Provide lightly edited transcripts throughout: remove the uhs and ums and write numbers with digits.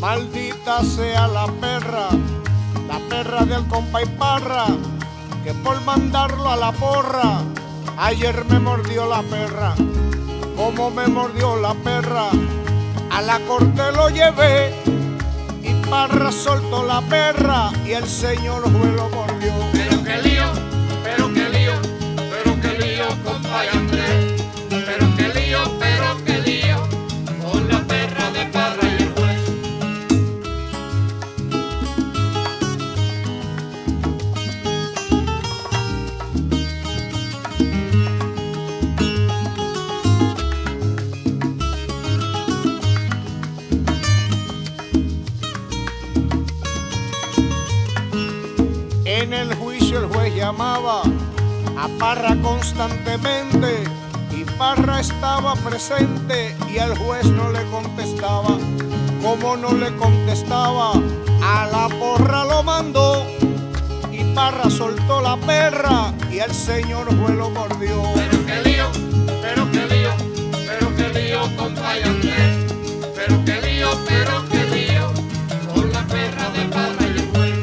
Maldita sea la perra del compa y Parra, que por mandarlo a la porra, ayer me mordió la perra. Como me mordió la perra, a la corte lo llevé, y Parra soltó la perra, y el señor juez lo mordió. Pero qué lío, pero qué lío, pero qué lío, compa y Andrés. Pero qué lío, con la perra de Parra y el juez. En el juicio el juez llamaba a Parra constantemente, y Parra estaba presente y el juez no le contestaba. Como no le contestaba, a la porra lo mandó, y Parra soltó la perra, y el señor juez lo mordió. Pero qué lío, pero qué lío, pero qué lío, compa y Andrés. Pero qué lío, con la perra de Parra y el juez.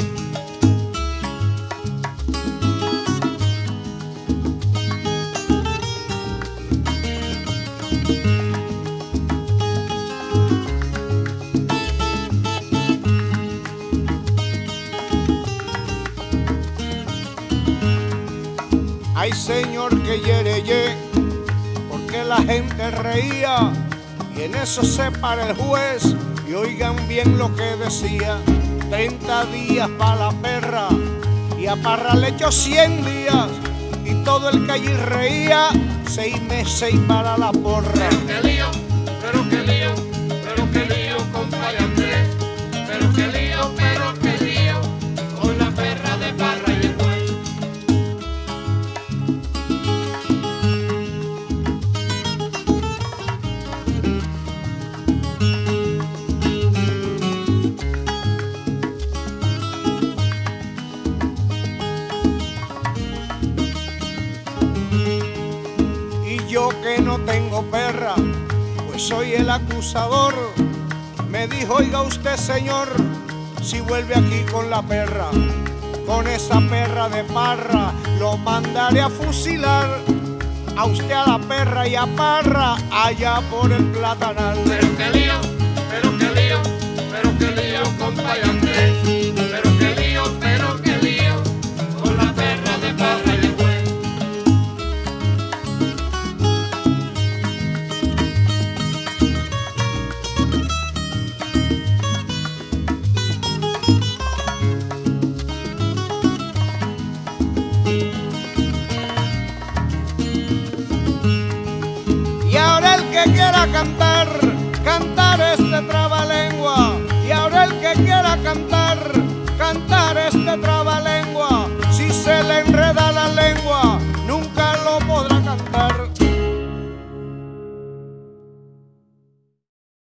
Ay, señor, que yereye, porque la gente reía, y en eso se para el juez, y oigan bien lo que decía. 30 días para la perra, y a Parra le echó 100 días, y todo el que allí reía, 6 meses y para la porra. Pero qué lío, pero qué lío, pero qué lío, compa y Andrés. Pero qué lío, con la perra de Parra y el juez. Y yo que no tengo perra, pues soy el acusador. Me dijo, oiga usted, señor, si vuelve aquí con la perra, con esa perra de Parra, lo mandaré a fusilar. A usted, a la perra y a Parra, allá por el Platanal. Pero qué lío, pero qué lío, pero qué lío, compa y Andrés. Pero qué lío, con la perra de Parra y el juez. Y ahora el que quiera cantar este trabalengua,